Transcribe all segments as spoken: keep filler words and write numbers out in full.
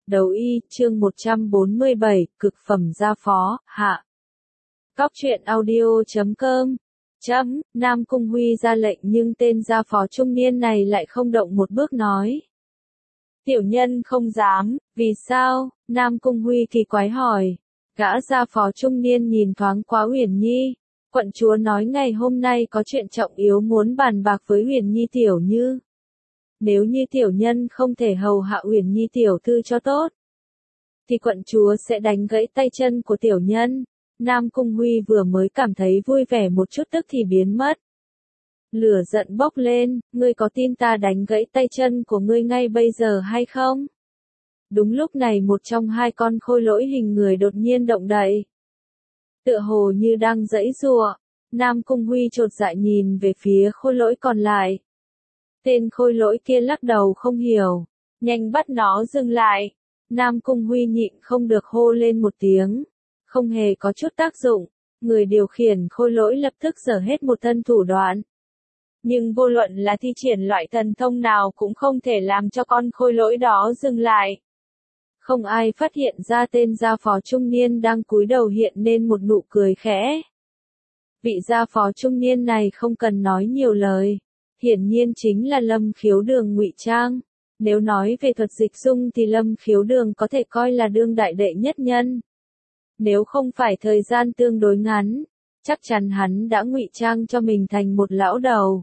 Đấu y, chương một trăm bốn mươi bảy, cực phẩm gia phó, hạ. Cóc truyện audio chấm com. Chấm, Nam Cung Huy ra lệnh nhưng tên gia phó trung niên này lại không động một bước nói. Tiểu nhân không dám, vì sao? Nam Cung Huy kỳ quái hỏi. Gã gia phó trung niên nhìn thoáng qua Uyển Nhi. Quận chúa nói ngày hôm nay có chuyện trọng yếu muốn bàn bạc với Uyển Nhi tiểu như. Nếu như tiểu nhân không thể hầu hạ Uyển Nhi tiểu thư cho tốt, thì quận chúa sẽ đánh gãy tay chân của tiểu nhân. Nam Cung Huy vừa mới cảm thấy vui vẻ một chút tức thì biến mất. Lửa giận bốc lên, ngươi có tin ta đánh gãy tay chân của ngươi ngay bây giờ hay không? Đúng lúc này một trong hai con khôi lỗi hình người đột nhiên động đậy. Tựa hồ như đang giãy giụa, Nam Cung Huy chột dạ nhìn về phía khôi lỗi còn lại. Tên khôi lỗi kia lắc đầu không hiểu, nhanh bắt nó dừng lại. Nam Cung Huy nhịn không được hô lên một tiếng, không hề có chút tác dụng, người điều khiển khôi lỗi lập tức giở hết một thân thủ đoạn. Nhưng vô luận là thi triển loại thần thông nào cũng không thể làm cho con khôi lỗi đó dừng lại. Không ai phát hiện ra tên gia phó trung niên đang cúi đầu hiện nên một nụ cười khẽ. Vị gia phó trung niên này không cần nói nhiều lời. Hiển nhiên chính là Lâm Khiếu Đường ngụy trang. Nếu nói về thuật dịch dung thì Lâm Khiếu Đường có thể coi là đương đại đệ nhất nhân. Nếu không phải thời gian tương đối ngắn, chắc chắn hắn đã ngụy trang cho mình thành một lão đầu.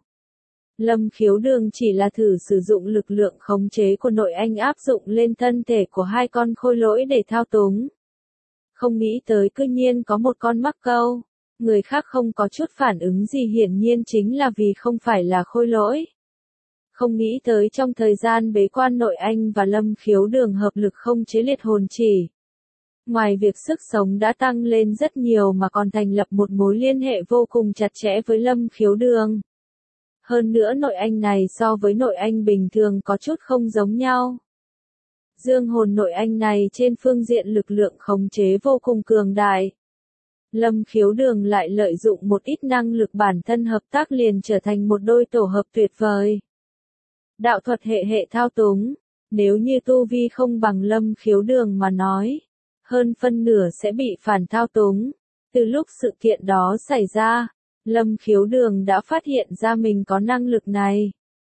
Lâm Khiếu Đường chỉ là thử sử dụng lực lượng khống chế của nội anh áp dụng lên thân thể của hai con khôi lỗi để thao túng. Không nghĩ tới cư nhiên có một con mắc câu. Người khác không có chút phản ứng gì hiển nhiên chính là vì không phải là khôi lỗi. Không nghĩ tới trong thời gian bế quan nội anh và Lâm Khiếu Đường hợp lực không chế liệt hồn chỉ. Ngoài việc sức sống đã tăng lên rất nhiều mà còn thành lập một mối liên hệ vô cùng chặt chẽ với Lâm Khiếu Đường. Hơn nữa nội anh này so với nội anh bình thường có chút không giống nhau. Dương hồn nội anh này trên phương diện lực lượng khống chế vô cùng cường đại. Lâm Khiếu Đường lại lợi dụng một ít năng lực bản thân hợp tác liền trở thành một đôi tổ hợp tuyệt vời. Đạo thuật hệ hệ thao túng, nếu như tu vi không bằng Lâm Khiếu Đường mà nói, hơn phân nửa sẽ bị phản thao túng. Từ lúc sự kiện đó xảy ra, Lâm Khiếu Đường đã phát hiện ra mình có năng lực này.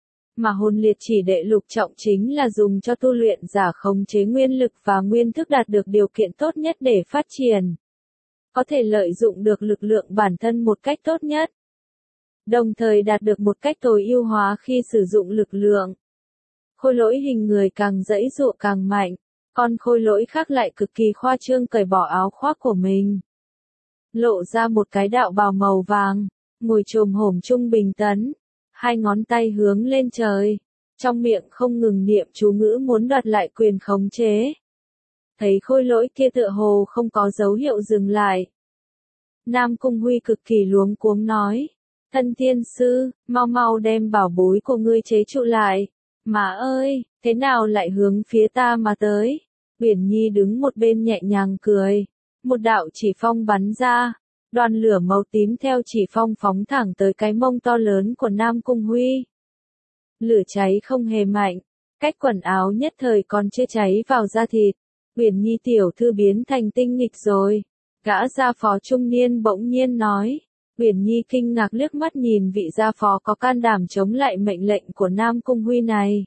Mà hồn liệt chỉ đệ lục trọng chính là dùng cho tu luyện giả khống chế nguyên lực và nguyên thức đạt được điều kiện tốt nhất để phát triển. Có thể lợi dụng được lực lượng bản thân một cách tốt nhất. Đồng thời đạt được một cách tối ưu hóa khi sử dụng lực lượng. Khôi lỗi hình người càng giãy giụa càng mạnh, con khôi lỗi khác lại cực kỳ khoa trương cởi bỏ áo khoác của mình. Lộ ra một cái đạo bào màu vàng, ngồi chồm hổm trung bình tấn, hai ngón tay hướng lên trời, trong miệng không ngừng niệm chú ngữ muốn đoạt lại quyền khống chế. Thấy khôi lỗi kia tựa hồ không có dấu hiệu dừng lại. Nam Cung Huy cực kỳ luống cuống nói, thân thiên sư, mau mau đem bảo bối của ngươi chế trụ lại. Má ơi, thế nào lại hướng phía ta mà tới? Uyển Nhi đứng một bên nhẹ nhàng cười. Một đạo chỉ phong bắn ra, đoàn lửa màu tím theo chỉ phong phóng thẳng tới cái mông to lớn của Nam Cung Huy. Lửa cháy không hề mạnh, cách quần áo nhất thời còn chưa cháy vào da thịt. Uyển Nhi tiểu thư biến thành tinh nghịch rồi. Gã gia phó trung niên bỗng nhiên nói. Uyển Nhi kinh ngạc liếc mắt nhìn vị gia phó có can đảm chống lại mệnh lệnh của Nam Cung Huy này.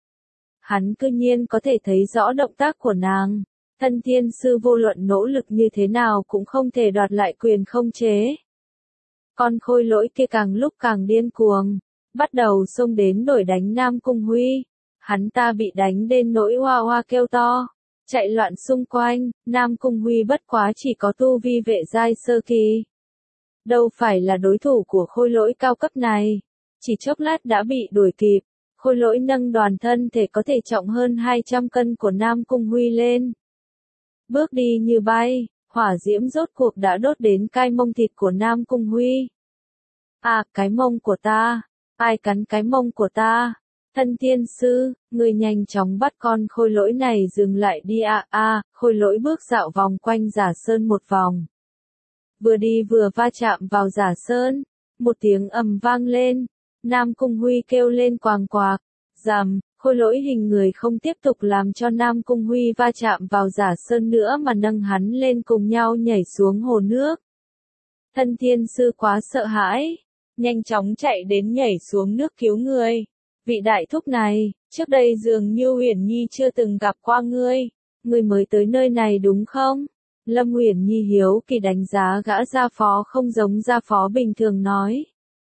Hắn cư nhiên có thể thấy rõ động tác của nàng. Thân thiên sư vô luận nỗ lực như thế nào cũng không thể đoạt lại quyền không chế. Con khôi lỗi kia càng lúc càng điên cuồng, bắt đầu xông đến đuổi đánh Nam Cung Huy. Hắn ta bị đánh đến nỗi hoa hoa kêu to, chạy loạn xung quanh. Nam Cung Huy bất quá chỉ có tu vi vệ giai sơ kỳ, đâu phải là đối thủ của khôi lỗi cao cấp này. Chỉ chốc lát đã bị đuổi kịp. Khôi lỗi nâng đoàn thân thể có thể trọng hơn hai trăm cân của Nam Cung Huy lên. Bước đi như bay, hỏa diễm rốt cuộc đã đốt đến cai mông thịt của Nam Cung Huy. À, cái mông của ta, ai cắn cái mông của ta? Thân thiên sư, người nhanh chóng bắt con khôi lỗi này dừng lại đi à à, khôi lỗi bước dạo vòng quanh Giả Sơn một vòng. Vừa đi vừa va chạm vào Giả Sơn, một tiếng ầm vang lên, Nam Cung Huy kêu lên quàng quạc, rầm, Khôi lỗi hình người không tiếp tục làm cho Nam Cung Huy va chạm vào Giả Sơn nữa mà nâng hắn lên cùng nhau nhảy xuống hồ nước. Thân thiên sư quá sợ hãi, nhanh chóng chạy đến nhảy xuống nước cứu người. Vị đại thúc này, trước đây dường như Uyển Nhi chưa từng gặp qua ngươi, ngươi mới tới nơi này đúng không? Lâm Uyển Nhi hiếu kỳ đánh giá gã gia phó không giống gia phó bình thường nói.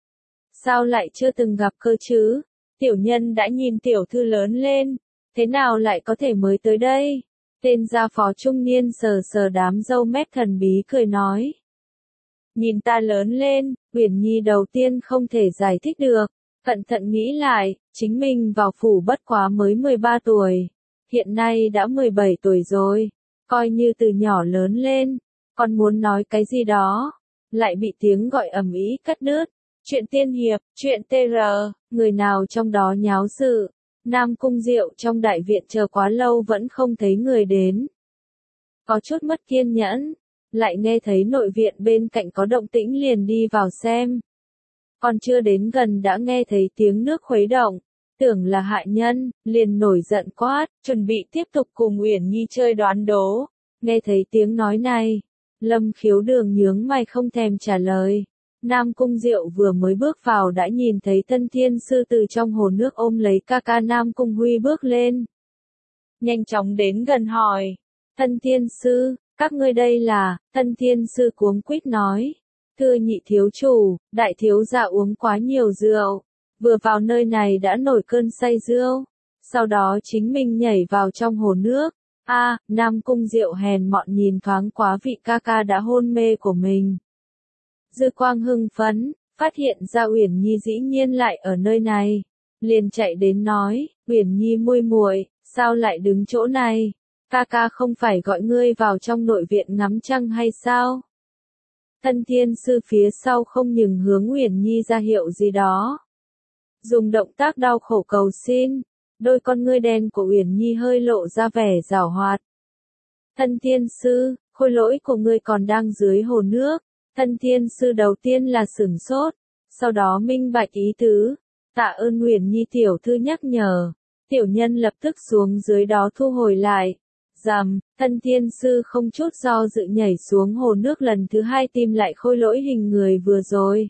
Sao lại chưa từng gặp cơ chứ? Tiểu nhân đã nhìn tiểu thư lớn lên, thế nào lại có thể mới tới đây? Tên gia phó trung niên sờ sờ đám râu mép thần bí cười nói. Nhìn ta lớn lên, Uyển Nhi đầu tiên không thể giải thích được, cẩn thận nghĩ lại, chính mình vào phủ bất quá mới mười ba tuổi, hiện nay đã mười bảy tuổi rồi, coi như từ nhỏ lớn lên, còn muốn nói cái gì đó, lại bị tiếng gọi ầm ĩ cắt đứt. Chuyện tiên hiệp, chuyện tê rờ, người nào trong đó nháo sự. Nam Cung Diệu trong đại viện chờ quá lâu vẫn không thấy người đến. Có chút mất kiên nhẫn, lại nghe thấy nội viện bên cạnh có động tĩnh liền đi vào xem. Còn chưa đến gần đã nghe thấy tiếng nước khuấy động, tưởng là hại nhân, liền nổi giận quát, chuẩn bị tiếp tục cùng Uyển Nhi chơi đoán đố. Nghe thấy tiếng nói này, Lâm Khiếu Đường nhướng mày không thèm trả lời. Nam Cung Diệu vừa mới bước vào đã nhìn thấy Thân Thiên Sư từ trong hồ nước ôm lấy ca ca Nam Cung Huy bước lên. Nhanh chóng đến gần hỏi, Thân Thiên Sư, các ngươi đây là, Thân Thiên Sư cuống quýt nói. Thưa nhị thiếu chủ, đại thiếu gia uống quá nhiều rượu, vừa vào nơi này đã nổi cơn say rượu, sau đó chính mình nhảy vào trong hồ nước. A, à, Nam Cung Diệu hèn mọn nhìn thoáng quá vị ca ca đã hôn mê của mình. Dư Quang hưng phấn, phát hiện ra Uyển Nhi dĩ nhiên lại ở nơi này, liền chạy đến nói, Uyển Nhi muội muội, sao lại đứng chỗ này? Ca ca không phải gọi ngươi vào trong nội viện ngắm trăng hay sao? Thân Thiên Sư phía sau không ngừng hướng Uyển Nhi ra hiệu gì đó, dùng động tác đau khổ cầu xin. Đôi con ngươi đen của Uyển Nhi hơi lộ ra vẻ giảo hoạt. Thân Thiên Sư, khôi lỗi của ngươi còn đang dưới hồ nước. Thân Thiên Sư đầu tiên là sửng sốt, sau đó minh bạch ý tứ. Tạ ơn Uyển Nhi tiểu thư nhắc nhở. Tiểu nhân lập tức xuống dưới đó thu hồi lại. Rầm, Thân Thiên Sư không chút do dự nhảy xuống hồ nước lần thứ hai tìm lại khôi lỗi hình người vừa rồi.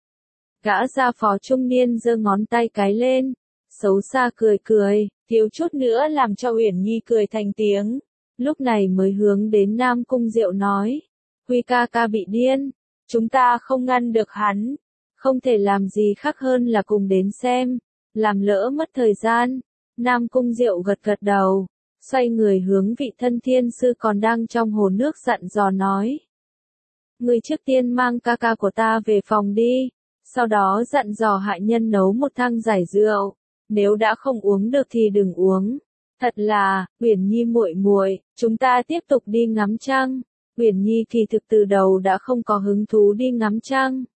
Gã gia phó trung niên giơ ngón tay cái lên, xấu xa cười cười, thiếu chút nữa làm cho Uyển Nhi cười thành tiếng. Lúc này mới hướng đến Nam Cung Diệu nói, Huy ca ca bị điên, chúng ta không ngăn được hắn, không thể làm gì khác hơn là cùng đến xem, làm lỡ mất thời gian. Nam Cung Diệu gật gật đầu, xoay người hướng vị Thân Thiên Sư còn đang trong hồ nước dặn dò nói. Người trước tiên mang ca ca của ta về phòng đi, sau đó dặn dò hại nhân nấu một thang giải rượu, nếu đã không uống được thì đừng uống. Thật là, Uyển Nhi muội muội, chúng ta tiếp tục đi ngắm trăng. Uyển Nhi kỳ thực từ đầu đã không có hứng thú đi ngắm trăng.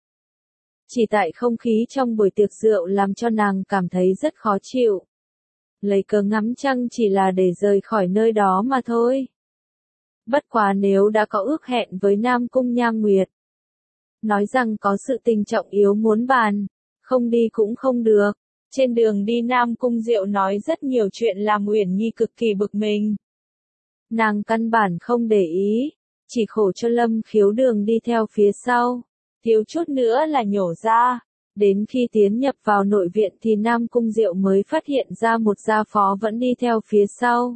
Chỉ tại không khí trong buổi tiệc rượu làm cho nàng cảm thấy rất khó chịu. Lấy cớ ngắm trăng chỉ là để rời khỏi nơi đó mà thôi. Bất quá nếu đã có ước hẹn với Nam Cung Nham Nguyệt, nói rằng có sự tình trọng yếu muốn bàn, không đi cũng không được. Trên đường đi Nam Cung Diệu nói rất nhiều chuyện làm Uyển Nhi cực kỳ bực mình. Nàng căn bản không để ý, chỉ khổ cho Lâm Khiếu Đường đi theo phía sau, thiếu chút nữa là nhổ ra. Đến khi tiến nhập vào nội viện thì Nam Cung Diệu mới phát hiện ra một gia phó vẫn đi theo phía sau.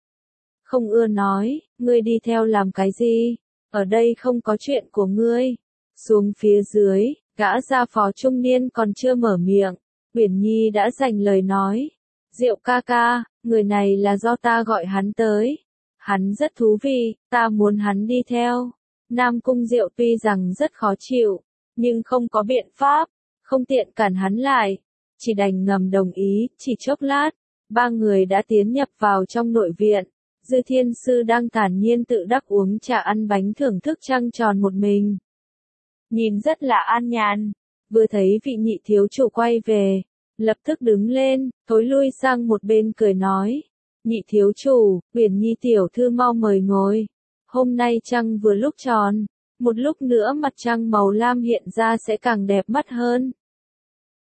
Không ưa nói, ngươi đi theo làm cái gì? Ở đây không có chuyện của ngươi. Xuống phía dưới, gã gia phó trung niên còn chưa mở miệng, Uyển Nhi đã dành lời nói. Diệu ca ca, người này là do ta gọi hắn tới. Hắn rất thú vị, ta muốn hắn đi theo. Nam Cung Diệu tuy rằng rất khó chịu, nhưng không có biện pháp, không tiện cản hắn lại, chỉ đành ngầm đồng ý. Chỉ chốc lát, ba người đã tiến nhập vào trong nội viện. Dư Thiên Sư đang thản nhiên tự đắc uống trà ăn bánh thưởng thức trăng tròn một mình. Nhìn rất là an nhàn, vừa thấy vị nhị thiếu chủ quay về, lập tức đứng lên, thối lui sang một bên cười nói. Nhị thiếu chủ, Uyển Nhi tiểu thư mau mời ngồi. Hôm nay trăng vừa lúc tròn, một lúc nữa mặt trăng màu lam hiện ra sẽ càng đẹp mắt hơn.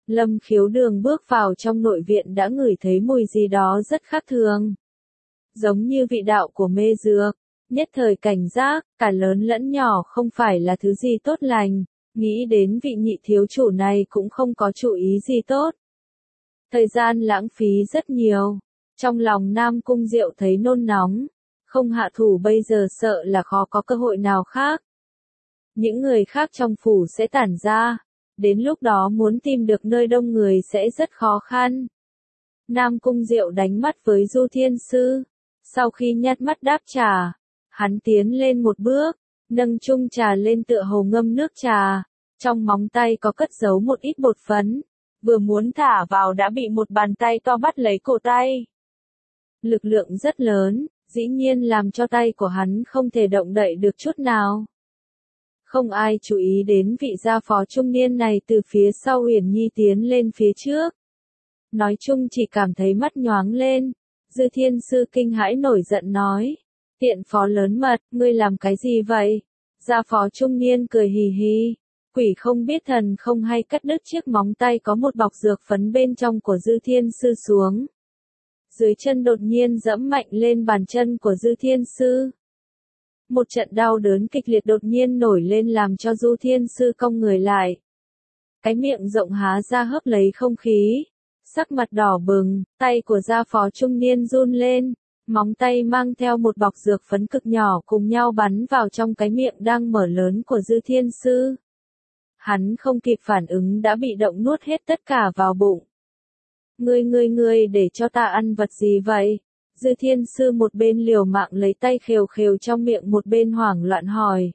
Lâm Khiếu Đường bước vào trong nội viện đã ngửi thấy mùi gì đó rất khác thường. Giống như vị đạo của mê dược, nhất thời cảnh giác, cả lớn lẫn nhỏ không phải là thứ gì tốt lành, nghĩ đến vị nhị thiếu chủ này cũng không có chủ ý gì tốt. Thời gian lãng phí rất nhiều, trong lòng Nam Cung Diệu thấy nôn nóng, không hạ thủ bây giờ sợ là khó có cơ hội nào khác. Những người khác trong phủ sẽ tản ra, đến lúc đó muốn tìm được nơi đông người sẽ rất khó khăn. Nam Cung Diệu đánh mắt với Du Thiên Sư, sau khi nhát mắt đáp trà, hắn tiến lên một bước, nâng chung trà lên tựa hồ ngâm nước trà, trong móng tay có cất giấu một ít bột phấn, vừa muốn thả vào đã bị một bàn tay to bắt lấy cổ tay. Lực lượng rất lớn, dĩ nhiên làm cho tay của hắn không thể động đậy được chút nào. Không ai chú ý đến vị gia phó trung niên này từ phía sau Uyển Nhi tiến lên phía trước. Nói chung chỉ cảm thấy mắt nhoáng lên, Dư Thiên Sư kinh hãi nổi giận nói, tiện phó lớn mật, ngươi làm cái gì vậy? Gia phó trung niên cười hì hì, quỷ không biết thần không hay cắt đứt chiếc móng tay có một bọc dược phấn bên trong của Dư Thiên Sư xuống. Dưới chân đột nhiên dẫm mạnh lên bàn chân của Dư Thiên Sư. Một trận đau đớn kịch liệt đột nhiên nổi lên làm cho Du Thiên Sư cong người lại. Cái miệng rộng há ra hấp lấy không khí, sắc mặt đỏ bừng, tay của gia phó trung niên run lên, móng tay mang theo một bọc dược phấn cực nhỏ cùng nhau bắn vào trong cái miệng đang mở lớn của Dư Thiên Sư. Hắn không kịp phản ứng đã bị động nuốt hết tất cả vào bụng. Ngươi ngươi ngươi để cho ta ăn vật gì vậy? Dư Thiên Sư một bên liều mạng lấy tay khều khều trong miệng một bên hoảng loạn hỏi.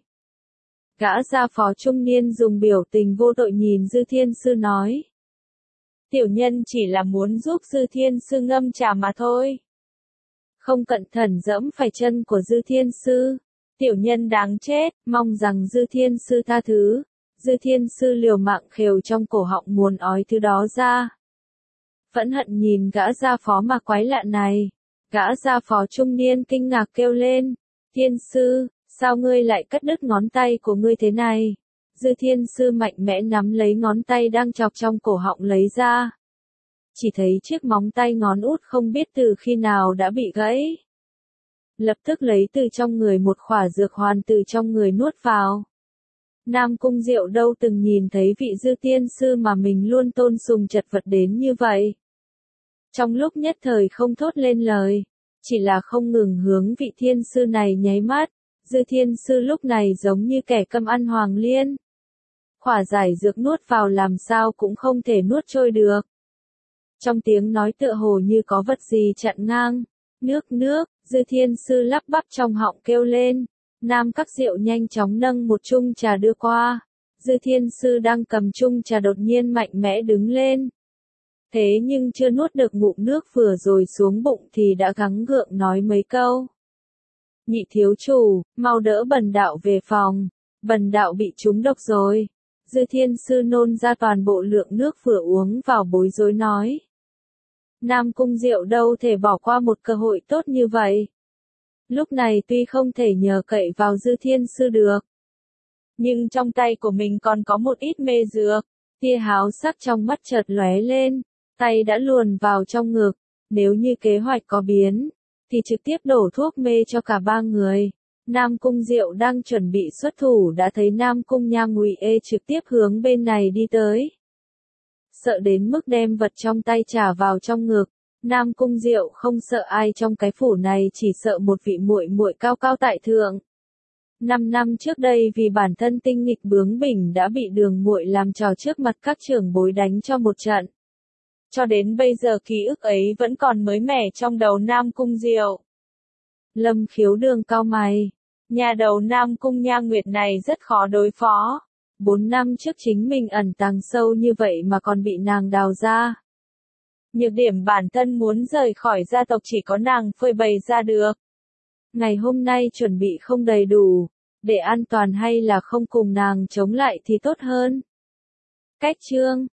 Gã gia phó trung niên dùng biểu tình vô tội nhìn Dư Thiên Sư nói. Tiểu nhân chỉ là muốn giúp Dư Thiên Sư ngâm trà mà thôi. Không cẩn thận dẫm phải chân của Dư Thiên Sư. Tiểu nhân đáng chết, mong rằng Dư Thiên Sư tha thứ. Dư Thiên Sư liều mạng khều trong cổ họng muốn ói thứ đó ra. Phẫn hận nhìn gã gia phó mà quái lạ này. Gã gia phó trung niên kinh ngạc kêu lên. Thiên Sư, sao ngươi lại cắt đứt ngón tay của ngươi thế này? Dư Thiên Sư mạnh mẽ nắm lấy ngón tay đang chọc trong cổ họng lấy ra. Chỉ thấy chiếc móng tay ngón út không biết từ khi nào đã bị gãy. Lập tức lấy từ trong người một khỏa dược hoàn từ trong người nuốt vào. Nam Cung Diệu đâu từng nhìn thấy vị Dư Thiên Sư mà mình luôn tôn sùng chật vật đến như vậy. Trong lúc nhất thời không thốt lên lời, chỉ là không ngừng hướng vị Thiên Sư này nháy mắt. Dư Thiên Sư lúc này giống như kẻ câm ăn hoàng liên. Khỏa giải dược nuốt vào làm sao cũng không thể nuốt trôi được. Trong tiếng nói tựa hồ như có vật gì chặn ngang. Nước nước, Dư Thiên Sư lắp bắp trong họng kêu lên. Nam Các Diệu nhanh chóng nâng một chung trà đưa qua. Dư Thiên Sư đang cầm chung trà đột nhiên mạnh mẽ đứng lên. Thế nhưng chưa nuốt được ngụm nước vừa rồi xuống bụng thì đã gắng gượng nói mấy câu. Nhị thiếu chủ, mau đỡ Bần đạo về phòng. Bần đạo bị trúng độc rồi. Dư Thiên Sư nôn ra toàn bộ lượng nước vừa uống vào bối rối nói. Nam Cung Diệu đâu thể bỏ qua một cơ hội tốt như vậy. Lúc này tuy không thể nhờ cậy vào Dư Thiên Sư được. Nhưng trong tay của mình còn có một ít mê dược. Tia háo sắc trong mắt chợt lóe lên. Tay đã luồn vào trong ngực. Nếu như kế hoạch có biến, thì trực tiếp đổ thuốc mê cho cả ba người. Nam Cung Diệu đang chuẩn bị xuất thủ đã thấy Nam Cung Nha Ngụy Ê trực tiếp hướng bên này đi tới. Sợ đến mức đem vật trong tay trả vào trong ngực. Nam Cung Diệu không sợ ai trong cái phủ này, chỉ sợ một vị muội muội cao cao tại thượng. Năm năm trước đây vì bản thân tinh nghịch bướng bỉnh đã bị Đường muội làm trò trước mặt các trưởng bối đánh cho một trận. Cho đến bây giờ ký ức ấy vẫn còn mới mẻ trong đầu Nam Cung Diệu. Lâm Khiếu Đường cau mày. Nhà đầu Nam Cung Nha Nguyệt này rất khó đối phó. Bốn năm trước chính mình ẩn tàng sâu như vậy mà còn bị nàng đào ra. Nhược điểm bản thân muốn rời khỏi gia tộc chỉ có nàng phơi bày ra được. Ngày hôm nay chuẩn bị không đầy đủ, để an toàn hay là không cùng nàng chống lại thì tốt hơn. Cách chương